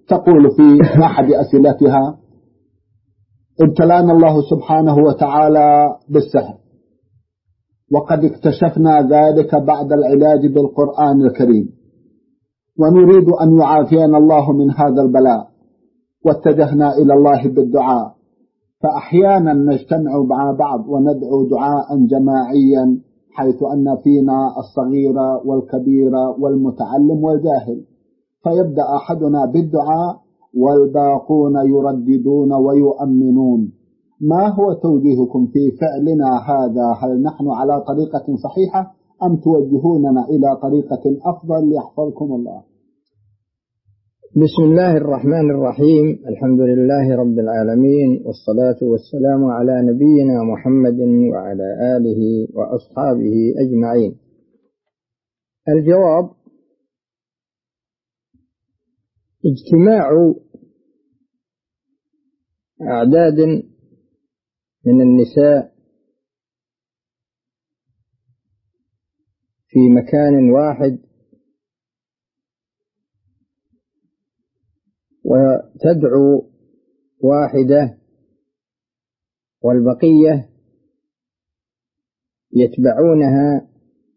تقول في أحد أسئلتها: ابتلانا الله سبحانه وتعالى بالسحر، وقد اكتشفنا ذلك بعد العلاج بالقرآن الكريم، ونريد أن يعافينا الله من هذا البلاء، واتجهنا إلى الله بالدعاء، فأحيانا نجتمع مع بعض وندعو دعاء جماعيا، حيث أن فينا الصغير والكبير والمتعلم والجاهل، فيبدأ أحدنا بالدعاء والباقون يرددون ويؤمنون. ما هو توجيهكم في فعلنا هذا؟ هل نحن على طريقة صحيحة أم توجهوننا إلى طريقة أفضل؟ يحفظكم الله. بسم الله الرحمن الرحيم. الحمد لله رب العالمين، والصلاة والسلام على نبينا محمد وعلى آله وأصحابه أجمعين. الجواب: اجتماع أعداد من النساء في مكان واحد وتدعو واحدة والبقية يتبعونها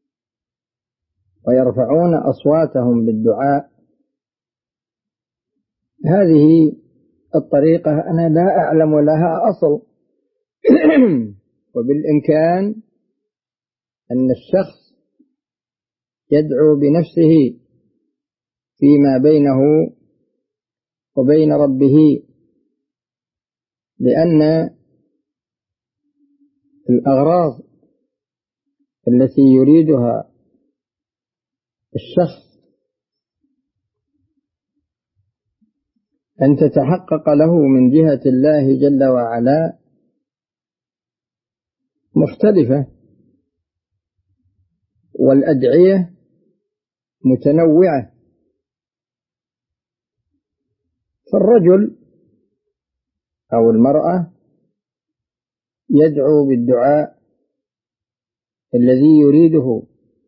ويرفعون أصواتهم بالدعاء، هذه الطريقة أنا لا أعلم لها أصل. وبالإمكان أن الشخص يدعو بنفسه فيما بينه وبين ربه، لأن الأغراض التي يريدها الشخص أن تتحقق له من جهة الله جل وعلا مختلفة، والأدعية متنوعة. فالرجل أو المرأة يدعو بالدعاء الذي يريده،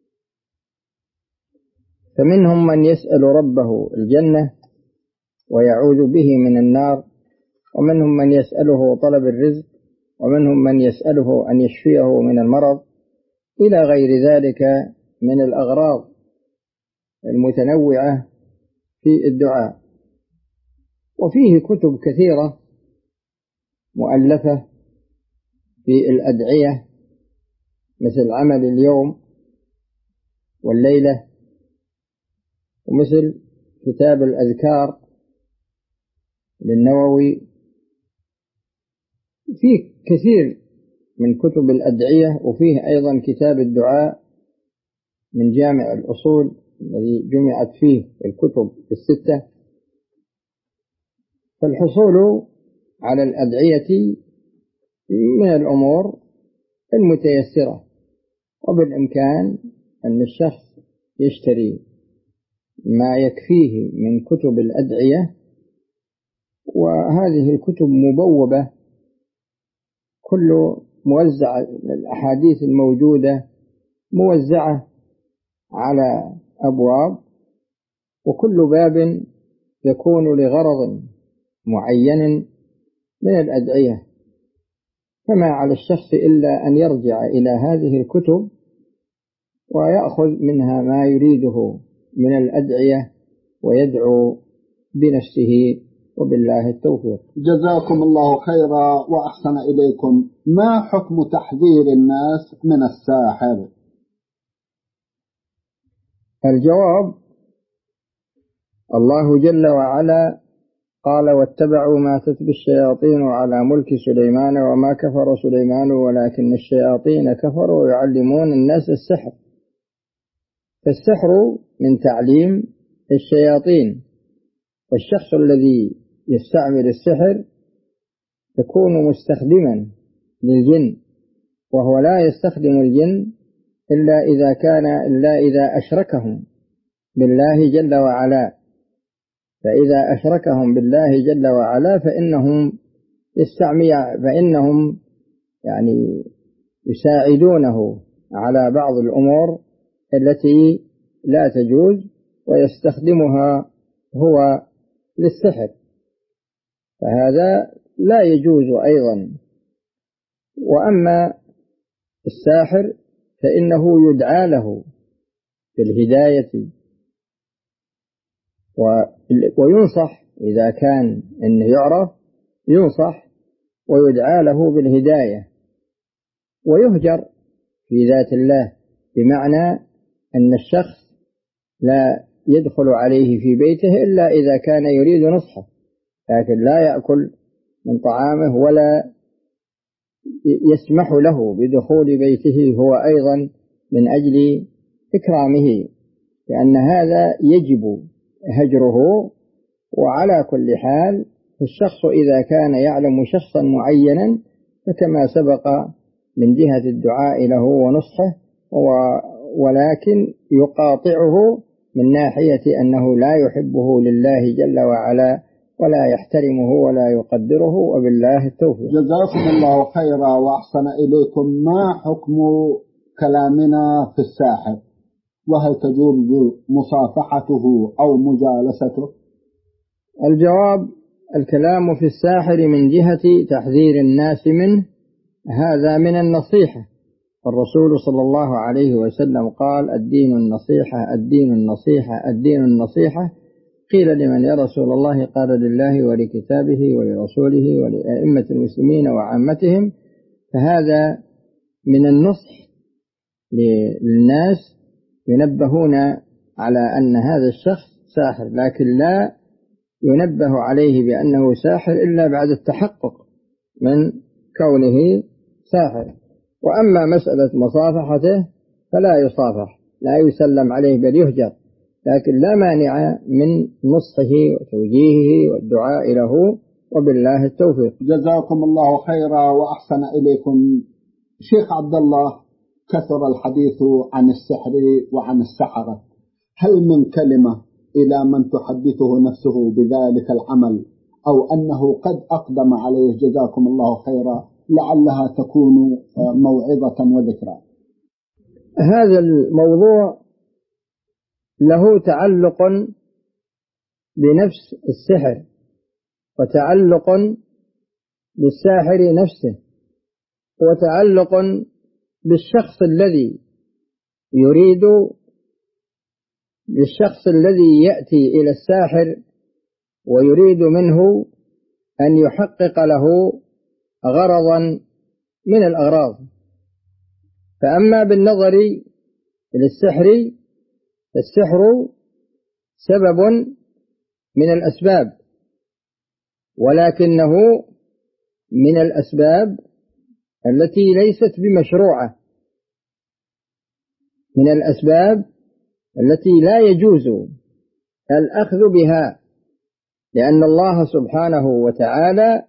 فمنهم من يسأل ربه الجنة ويعوذ به من النار، ومنهم من يسأله طلب الرزق، ومنهم من يسأله أن يشفيه من المرض، إلى غير ذلك من الأغراض المتنوعة في الدعاء. وفيه كتب كثيرة مؤلفة في الأدعية، مثل عمل اليوم والليلة، ومثل كتاب الأذكار للنووي. فيه كثير من كتب الأدعية، وفيه أيضا كتاب الدعاء من جامع الأصول الذي جمعت فيه الكتب الستة. فالحصول على الأدعية من الأمور المتيسرة، وبالإمكان أن الشخص يشتري ما يكفيه من كتب الأدعية، وهذه الكتب مبوبة، كل موزعة، الأحاديث الموجودة موزعة على أبواب، وكل باب يكون لغرض معين من الأدعية، فما على الشخص إلا أن يرجع إلى هذه الكتب ويأخذ منها ما يريده من الأدعية ويدعو بنفسه، وبالله التوفيق. جزاكم الله خيرا وأحسن إليكم. ما حكم تحذير الناس من الساحر؟ الجواب: الله جل وعلا قال: واتبعوا ما تتلو الشياطين على ملك سليمان وما كفر سليمان ولكن الشياطين كفروا يعلمون الناس السحر. فالسحر من تعليم الشياطين، والشخص الذي يستعمل السحر يكون مستخدما للجن، وهو لا يستخدم الجن إلا إذا أشركهم بالله جل وعلا. فإذا أشركهم بالله جل وعلا فإنهم يعني يساعدونه على بعض الأمور التي لا تجوز، ويستخدمها هو للسحر، فهذا لا يجوز أيضا. وأما الساحر فإنه يدعى له بالهداية وينصح، إذا كان إنه يعرف ينصح ويدعى له بالهداية، ويهجر في ذات الله، بمعنى أن الشخص لا يدخل عليه في بيته إلا إذا كان يريد نصحه، لكن لا يأكل من طعامه ولا يسمح له بدخول بيته هو أيضا من أجل إكرامه، لأن هذا يجب هجره. وعلى كل حال الشخص إذا كان يعلم شخصا معينا فكما سبق من جهة الدعاء له ونصحه، ولكن يقاطعه من ناحية أنه لا يحبه لله جل وعلا ولا يحترمه ولا يقدره، وبالله التوفيق. جزاكم الله خيرا وأحسن إليكم. ما حكم كلامنا في الساحر؟ وهل تجوز مصافحته أو مجالسته؟ الجواب: الكلام في الساحر من جهة تحذير الناس منه هذا من النصيحة، الرسول صلى الله عليه وسلم قال: الدين النصيحة، الدين النصيحة، الدين النصيحة. قيل: لمن يا رسول الله؟ قال: لله ولكتابه ولرسوله ولأئمة المسلمين وعامتهم. فهذا من النصح للناس، ينبهون على أن هذا الشخص ساحر، لكن لا ينبه عليه بأنه ساحر إلا بعد التحقق من كونه ساحر. وأما مسألة مصافحته فلا يصافح، لا يسلم عليه بل يهجر، لكن لا مانع من نصحه وتوجيهه والدعاء له، وبالله التوفيق. جزاكم الله خيرا وأحسن إليكم. شيخ عبد الله، كثر الحديث عن السحر وعن السحرة، هل من كلمة إلى من تحدثه نفسه بذلك العمل أو أنه قد أقدم عليه جزاكم الله خيرا لعلها تكون موعظة وذكرى؟ هذا الموضوع له تعلق بنفس السحر وتعلق بالساحر نفسه وتعلق بالشخص الذي يريد، بالشخص الذي يأتي إلى الساحر ويريد منه أن يحقق له غرضا من الأغراض. فأما بالنظر إلى السحر فالسحر سبب من الأسباب، ولكنه من الأسباب التي ليست بمشروعة، من الأسباب التي لا يجوز الأخذ بها، لأن الله سبحانه وتعالى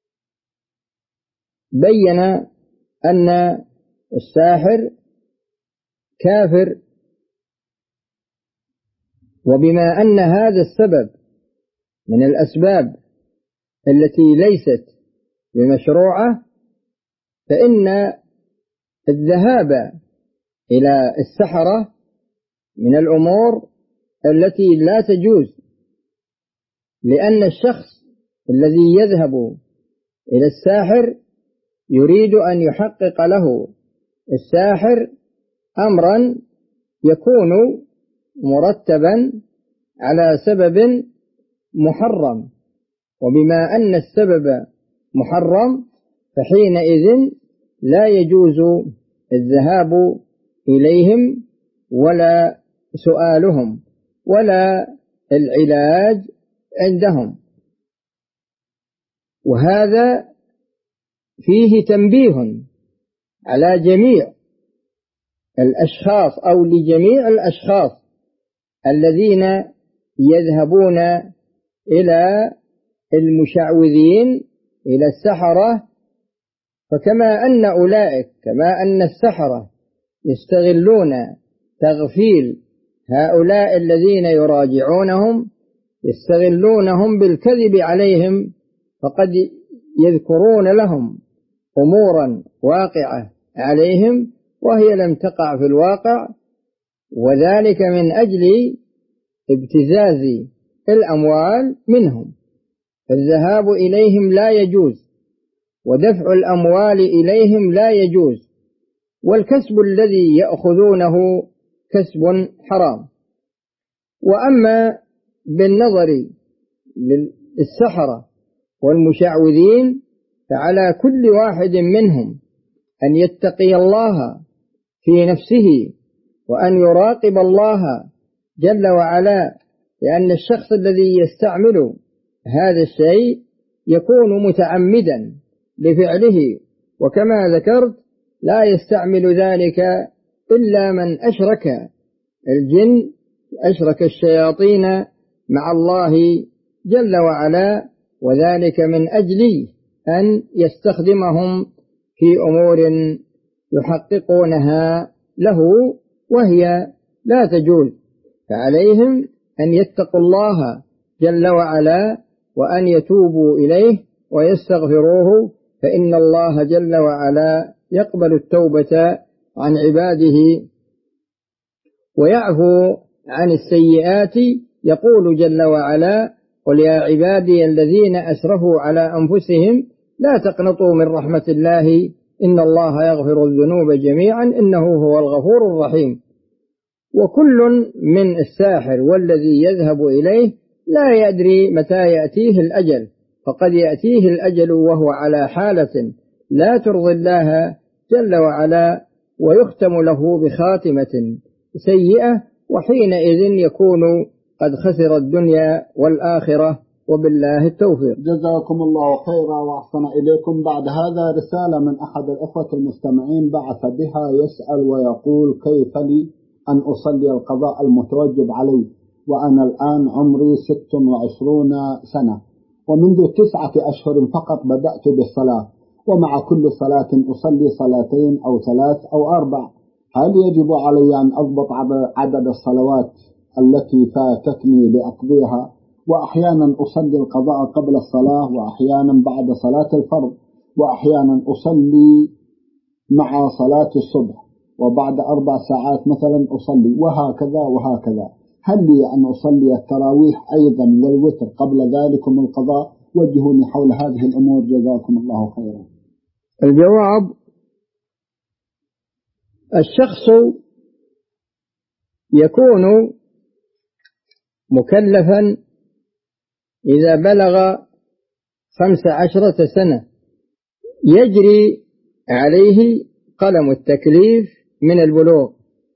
بين أن الساحر كافر، وبما أن هذا السبب من الأسباب التي ليست بمشروعة فإن الذهاب إلى السحرة من الأمور التي لا تجوز، لأن الشخص الذي يذهب إلى الساحر يريد أن يحقق له الساحر أمرا يكون مرتبا على سبب محرم، وبما أن السبب محرم فحينئذ لا يجوز الذهاب إليهم ولا سؤالهم ولا العلاج عندهم. وهذا فيه تنبيه على جميع الأشخاص أو لجميع الأشخاص الذين يذهبون إلى المشعوذين إلى السحرة، فكما أن أولئك كما أن السحرة يستغلون تغفيل هؤلاء الذين يراجعونهم، يستغلونهم بالكذب عليهم، فقد يذكرون لهم أمورا واقعة عليهم وهي لم تقع في الواقع، وذلك من أجل ابتزاز الأموال منهم، فالذهاب إليهم لا يجوز، ودفع الأموال إليهم لا يجوز، والكسب الذي يأخذونه كسب حرام. وأما بالنظر للسحرة والمشعوذين فعلى كل واحد منهم أن يتقي الله في نفسه وأن يراقب الله جل وعلا، لأن الشخص الذي يستعمل هذا الشيء يكون متعمدا لفعله، وكما ذكرت لا يستعمل ذلك إلا من أشرك الجن، أشرك الشياطين مع الله جل وعلا، وذلك من أجل أن يستخدمهم في أمور يحققونها له وهي لا تجوز. فعليهم أن يتقوا الله جل وعلا وأن يتوبوا إليه ويستغفروه، فإن الله جل وعلا يقبل التوبة عن عباده ويعفو عن السيئات. يقول جل وعلا: قل يا عبادي الذين أسرفوا على أنفسهم لا تقنطوا من رحمة الله إن الله يغفر الذنوب جميعا إنه هو الغفور الرحيم. وكل من الساحر والذي يذهب إليه لا يدري متى يأتيه الأجل، فقد يأتيه الأجل وهو على حالة لا ترضي الله جل وعلا، ويختم له بخاتمة سيئة، وحينئذ يكون قد خسر الدنيا والآخرة، وبالله التوفيق. جزاكم الله خيرا وأحسن إليكم. بعد هذا رسالة من أحد الأخوة المستمعين بعث بها يسأل ويقول: كيف لي أن أصلي القضاء المتوجب علي وأنا الآن عمري 26 سنة، ومنذ 9 أشهر فقط بدأت بالصلاة، ومع كل صلاة أصلي صلاتين أو 3 أو 4، هل يجب علي أن أضبط عدد الصلوات التي فاتتني لأقضيها؟ وأحيانا أصلي القضاء قبل الصلاة، وأحيانا بعد صلاة الفرض، وأحيانا أصلي مع صلاة الصبح، وبعد 4 ساعات مثلا أصلي، وهكذا وهكذا. هل لي أن أصلي التراويح أيضا والوتر قبل ذلك من القضاء؟ وجهوني حول هذه الأمور جزاكم الله خيرا. الجواب: الشخص يكون مكلفا إذا بلغ 15 سنة، يجري عليه قلم التكليف من البلوغ.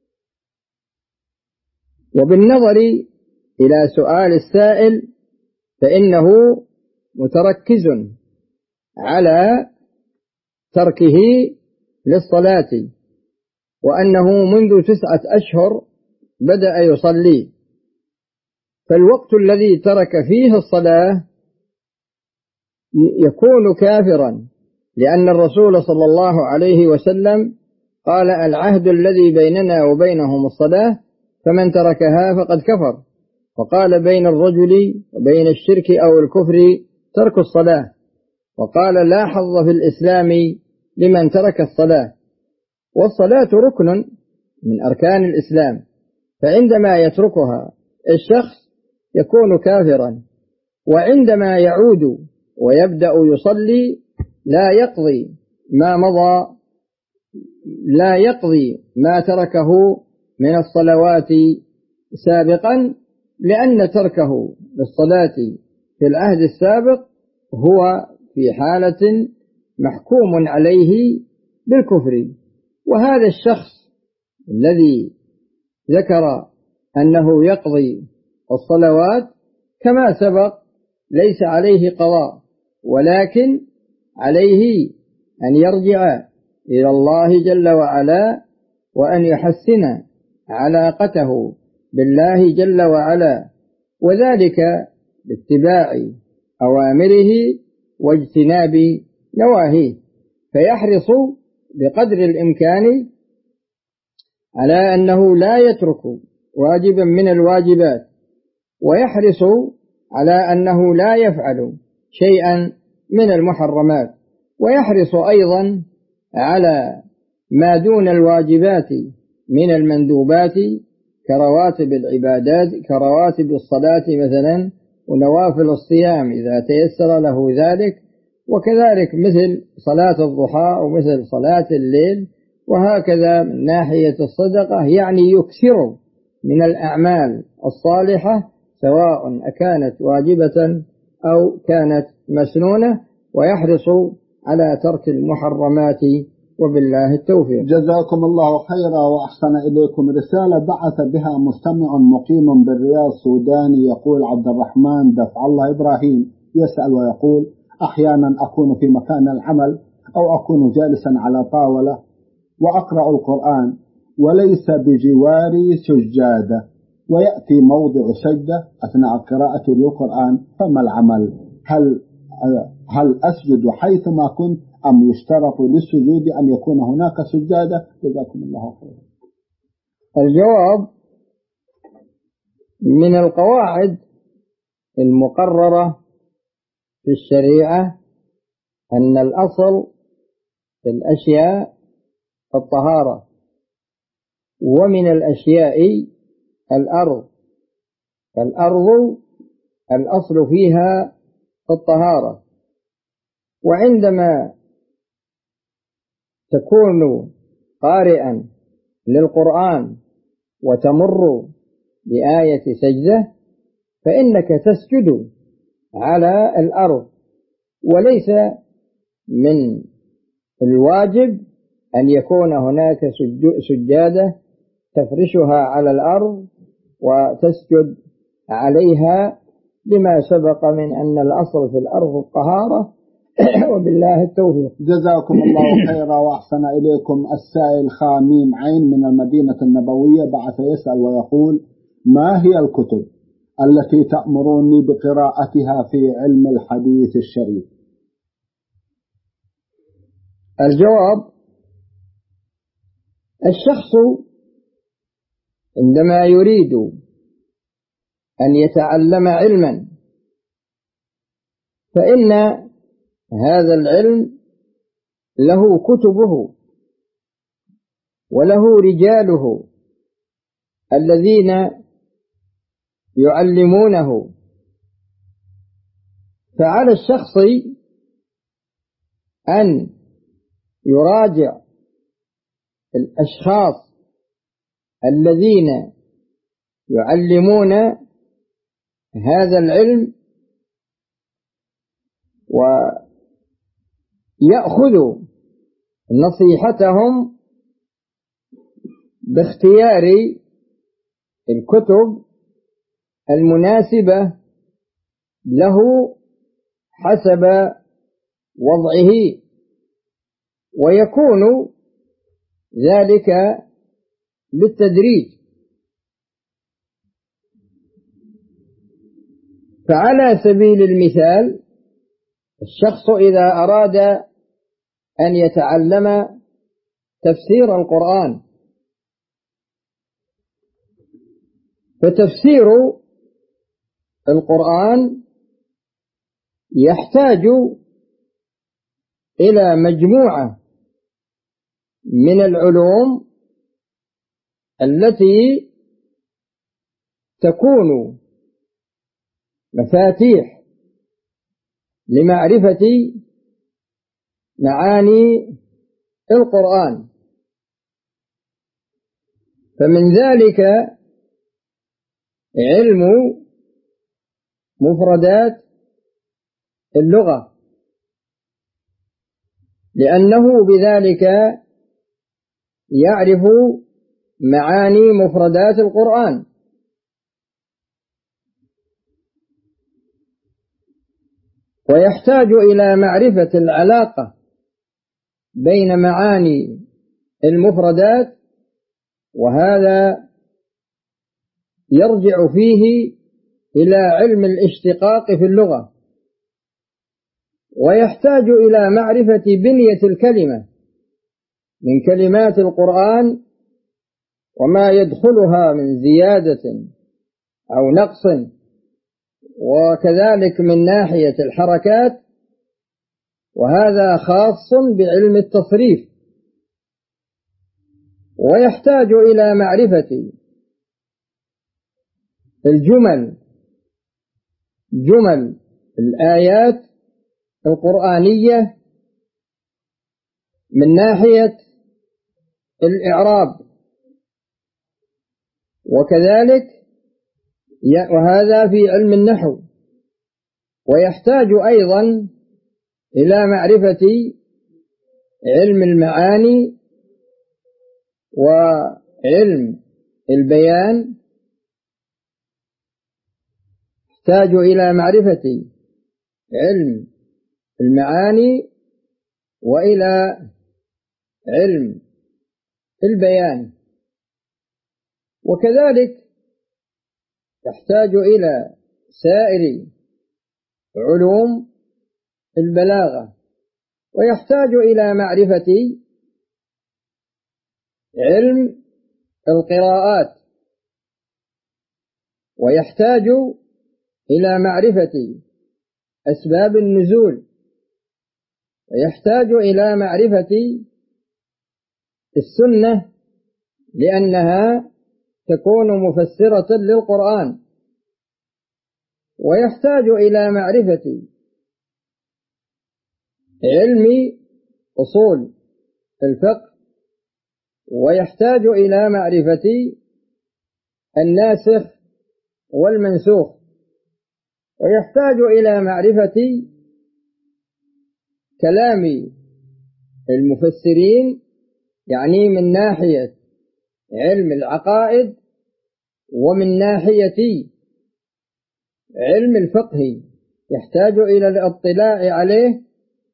وبالنظر إلى سؤال السائل فإنه متركز على تركه للصلاة، وأنه منذ 9 أشهر بدأ يصلي، فالوقت الذي ترك فيه الصلاة يكون كافرا، لأن الرسول صلى الله عليه وسلم قال: العهد الذي بيننا وبينهم الصلاة، فمن تركها فقد كفر. وقال: بين الرجل وبين الشرك أو الكفر ترك الصلاة. وقال: لا حظ في الإسلام لمن ترك الصلاة. والصلاة ركن من أركان الإسلام، فعندما يتركها الشخص يكون كافرا، وعندما يعود ويبدأ يصلي لا يقضي ما مضى، لا يقضي ما تركه من الصلوات سابقا، لأن تركه للصلاة في العهد السابق هو في حالة محكوم عليه بالكفر. وهذا الشخص الذي ذكر أنه يقضي الصلوات كما سبق ليس عليه قضاء، ولكن عليه أن يرجع إلى الله جل وعلا وأن يحسن علاقته بالله جل وعلا، وذلك باتباع أوامره واجتناب نواهيه، فيحرص بقدر الإمكان على أنه لا يترك واجبا من الواجبات، ويحرص على أنه لا يفعل شيئا من المحرمات، ويحرص أيضا على ما دون الواجبات من المندوبات كرواتب العبادات، كرواتب الصلاة مثلا ونوافل الصيام إذا تيسر له ذلك، وكذلك مثل صلاة الضحى ومثل صلاة الليل، وهكذا من ناحية الصدقة، يعني يكثر من الأعمال الصالحة سواء أكانت واجبة أو كانت مسنونة، ويحرص على ترك المحرمات، وبالله التوفيق. جزاكم الله خيرا وأحسن إليكم. رسالة بعث بها مستمع مقيم بالرياض سوداني، يقول عبد الرحمن دفع الله إبراهيم، يسأل ويقول: أحيانا أكون في مكان العمل أو أكون جالسا على طاولة وأقرأ القرآن وليس بجواري سجادة، ويأتي موضع سجدة أثناء قراءة للقرآن، فما العمل؟ هل أسجد حيثما كنت أم يشترط للسجود أن يكون هناك سجادة؟ جزاكم الله خيرا. الجواب: من القواعد المقررة في الشريعة أن الأصل في الأشياء الطهارة، ومن الأشياء الأرض، فالأرض الأصل فيها الطهارة، وعندما تكون قارئا للقرآن وتمر بآية سجدة فإنك تسجد على الأرض، وليس من الواجب أن يكون هناك سجادة تفرشها على الأرض وتسجد عليها، لما سبق من أن الأصل في الأرض الطهارة، وبالله التوفيق. جزاكم الله خيرا وأحسن إليكم. السائل خاميم عين من المدينة النبوية بعث يسأل ويقول: ما هي الكتب التي تأمروني بقراءتها في علم الحديث الشريف؟ الجواب: الشخص عندما يريد أن يتعلم علما فإن هذا العلم له كتبه وله رجاله الذين يعلمونه، فعلى الشخص أن يراجع الأشخاص الذين يعلمون هذا العلم ويأخذ نصيحتهم باختيار الكتب المناسبة له حسب وضعه، ويكون ذلك بالتدريج. فعلى سبيل المثال، الشخص إذا أراد أن يتعلم تفسير القرآن، فتفسير القرآن يحتاج إلى مجموعة من العلوم التي تكون مفاتيح لمعرفة معاني القرآن، فمن ذلك علم مفردات اللغة، لأنه بذلك يعرف معاني مفردات القرآن. ويحتاج إلى معرفة العلاقة بين معاني المفردات، وهذا يرجع فيه إلى علم الاشتقاق في اللغة. ويحتاج إلى معرفة بنية الكلمة من كلمات القرآن وما يدخلها من زيادة أو نقص، وكذلك من ناحية الحركات، وهذا خاص بعلم التصريف. ويحتاج إلى معرفة الجمل جمل الآيات القرآنية من ناحية الإعراب، وكذلك وهذا في علم النحو. ويحتاج أيضا إلى معرفة علم المعاني وعلم البيان، يحتاج إلى معرفة علم المعاني وإلى علم البيان، وكذلك يحتاج إلى سائر علوم البلاغة، ويحتاج إلى معرفة علم القراءات، ويحتاج إلى معرفة أسباب النزول، ويحتاج إلى معرفة السنة لأنها تكون مفسرة للقرآن، ويحتاج إلى معرفة علم أصول الفقه، ويحتاج إلى معرفة الناسخ والمنسوخ، ويحتاج إلى معرفة كلام المفسرين، يعني من ناحية علم العقائد ومن ناحية علم الفقه، يحتاج إلى الاطلاع عليه،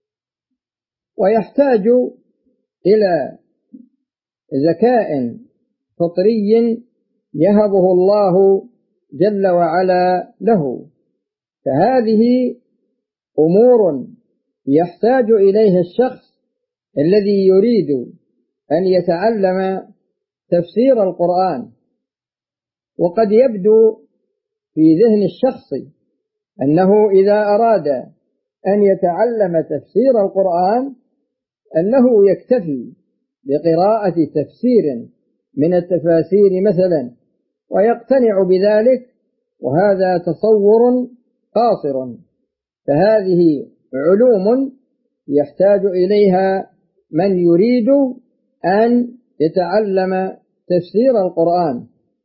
ويحتاج إلى ذكاء فطري يهبه الله جل وعلا له. فهذه أمور يحتاج إليها الشخص الذي يريد أن يتعلم تفسير القرآن. وقد يبدو في ذهن الشخص أنه إذا أراد أن يتعلم تفسير القرآن أنه يكتفي بقراءة تفسير من التفاسير مثلا ويقتنع بذلك، وهذا تصور قاصر. فهذه علوم يحتاج إليها من يريد أن يتعلم تفسير القرآن.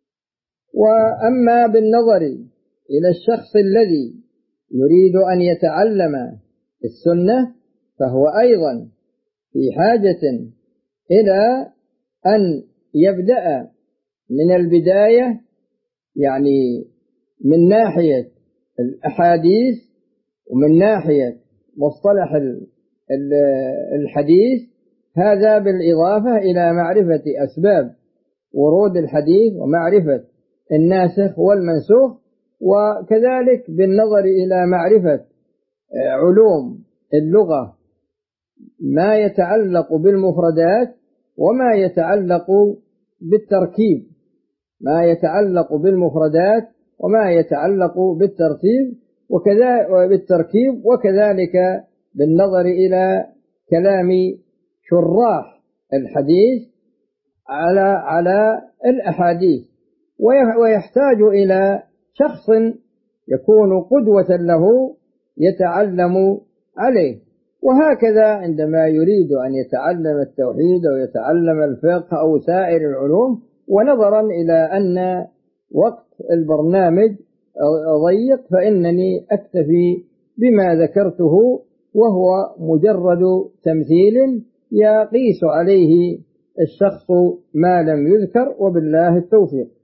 وأما بالنظر إلى الشخص الذي يريد أن يتعلم السنة فهو أيضا في حاجة إلى أن يبدأ من البداية، يعني من ناحية الأحاديث ومن ناحية مصطلح الحديث، هذا بالإضافة إلى معرفة أسباب ورود الحديث ومعرفة الناسخ والمنسوخ، وكذلك بالنظر إلى معرفة علوم اللغة ما يتعلق بالمفردات وما يتعلق بالتركيب، ما يتعلق بالمفردات وما يتعلق بالترتيب وبالتركيب، وكذلك بالنظر إلى كلام شراح الحديث على الأحاديث. ويحتاج إلى شخص يكون قدوة له يتعلم عليه. وهكذا عندما يريد أن يتعلم التوحيد أو يتعلم الفقه أو سائر العلوم، ونظرا إلى أن وقت البرنامج ضيق فإنني أكتفي بما ذكرته، وهو مجرد تمثيل يقيس عليه الشخص ما لم يذكر، وبالله التوفيق.